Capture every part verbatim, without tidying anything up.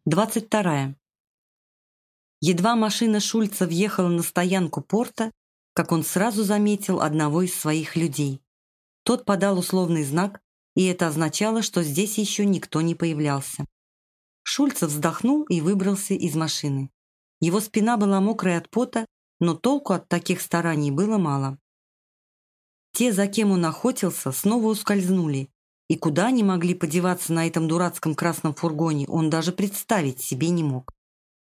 Двадцать вторая. Едва машина Шульца въехала на стоянку порта, как он сразу заметил одного из своих людей. Тот подал условный знак, и это означало, что здесь еще никто не появлялся. Шульцев вздохнул и выбрался из машины. Его спина была мокрая от пота, но толку от таких стараний было мало. Те, за кем он охотился, снова ускользнули, и куда они могли подеваться на этом дурацком красном фургоне, он даже представить себе не мог.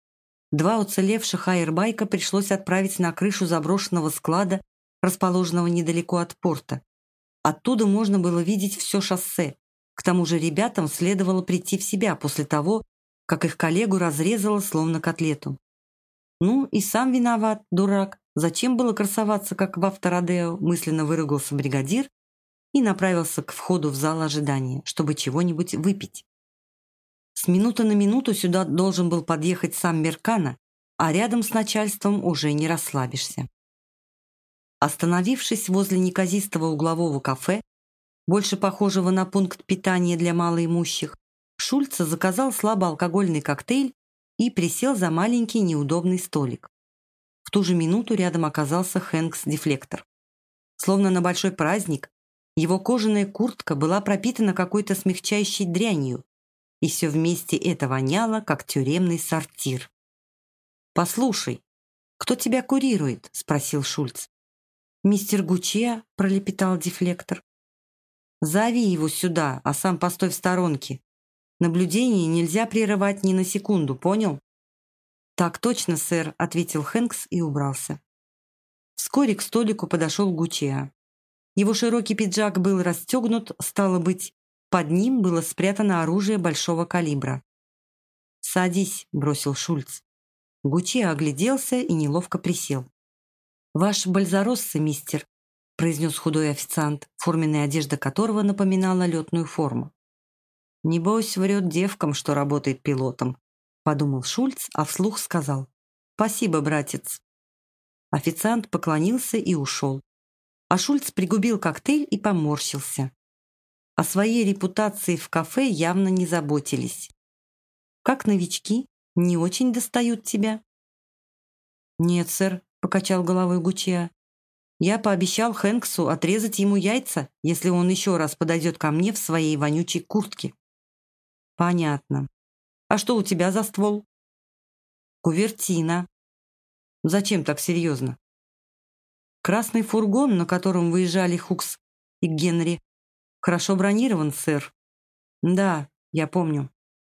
Два уцелевших аэрбайка пришлось отправить на крышу заброшенного склада, расположенного недалеко от порта. Оттуда можно было видеть все шоссе. К тому же ребятам следовало прийти в себя после того, как их коллегу разрезало словно котлету. «Ну и сам виноват, дурак. Зачем было красоваться, как в авторадео?» мысленно выругался бригадир и направился к входу в зал ожидания, чтобы чего-нибудь выпить. С минуты на минуту сюда должен был подъехать сам Меркана, а рядом с начальством уже не расслабишься. Остановившись возле неказистого углового кафе, больше похожего на пункт питания для малоимущих, Шульц заказал слабоалкогольный коктейль и присел за маленький неудобный столик. В ту же минуту рядом оказался Хэнкс-дефлектор. Словно на большой праздник, его кожаная куртка была пропитана какой-то смягчающей дрянью, и все вместе это воняло, как тюремный сортир. «Послушай, кто тебя курирует?» — спросил Шульц. «Мистер Гуччиа», — пролепетал дефлектор. «Зови его сюда, а сам постой в сторонке. Наблюдение нельзя прерывать ни на секунду, понял?» «Так точно, сэр», — ответил Хэнкс и убрался. Вскоре к столику подошел Гуччиа. Его широкий пиджак был расстегнут, стало быть, под ним было спрятано оружие большого калибра. «Садись», — бросил Шульц. Гуччиа огляделся и неловко присел. «Ваш бальзаросса, мистер», — произнес худой официант, форменная одежда которого напоминала летную форму. «Небось, врет девкам, что работает пилотом», — подумал Шульц, а вслух сказал: «Спасибо, братец». Официант поклонился и ушел. А Шульц пригубил коктейль и поморщился. О своей репутации в кафе явно не заботились. «Как новички? Не очень достают тебя?» «Нет, сэр», — покачал головой Гуччиа. «Я пообещал Хэнксу отрезать ему яйца, если он еще раз подойдет ко мне в своей вонючей куртке». «Понятно. А что у тебя за ствол?» «Кувертина». «Зачем так серьезно?» «Красный фургон, на котором выезжали Хукс и Генри, хорошо бронирован, сэр». «Да, я помню».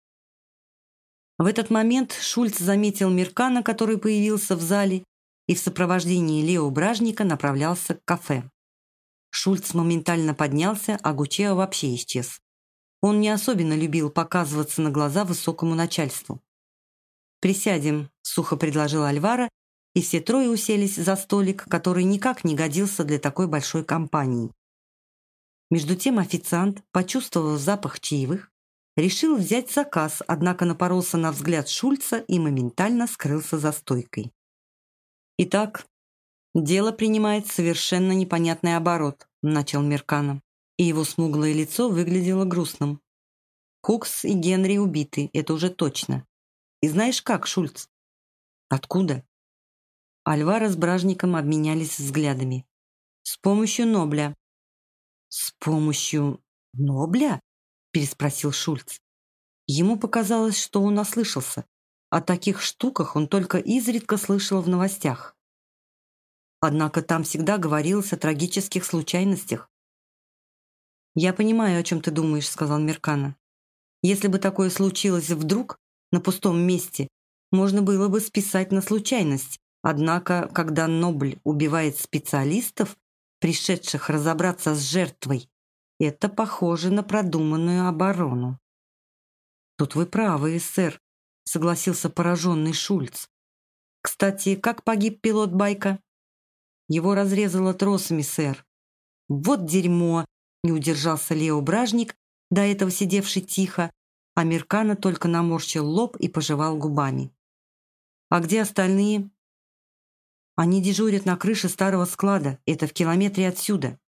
В этот момент Шульц заметил Меркана, который появился в зале, и в сопровождении Лео Бражника направлялся к кафе. Шульц моментально поднялся, а Гуччиа вообще исчез. Он не особенно любил показываться на глаза высокому начальству. «Присядем», — сухо предложил Альваро, и все трое уселись за столик, который никак не годился для такой большой компании. Между тем официант, почувствовав запах чаевых, решил взять заказ, однако напоролся на взгляд Шульца и моментально скрылся за стойкой. «Итак, дело принимает совершенно непонятный оборот», — начал Меркана, и его смуглое лицо выглядело грустным. «Хукс и Генри убиты, это уже точно. И знаешь как, Шульц?» «Откуда?» Альваро с Бражником обменялись взглядами. «С помощью Нобля». «С помощью Нобля?» — переспросил Шульц. Ему показалось, что он ослышался. О таких штуках он только изредка слышал в новостях. Однако там всегда говорилось о трагических случайностях. «Я понимаю, о чем ты думаешь», — сказал Меркана. «Если бы такое случилось вдруг, на пустом месте, можно было бы списать на случайность. Однако, когда Нобль убивает специалистов, пришедших разобраться с жертвой, это похоже на продуманную оборону». «Тут вы правы, сэр», — согласился пораженный Шульц. «Кстати, как погиб пилот байка?» «Его разрезало тросами, сэр». «Вот дерьмо!» — не удержался Лео Бражник, до этого сидевший тихо, а Меркана только наморщил лоб и пожевал губами. «А где остальные?» «Они дежурят на крыше старого склада, это в километре отсюда.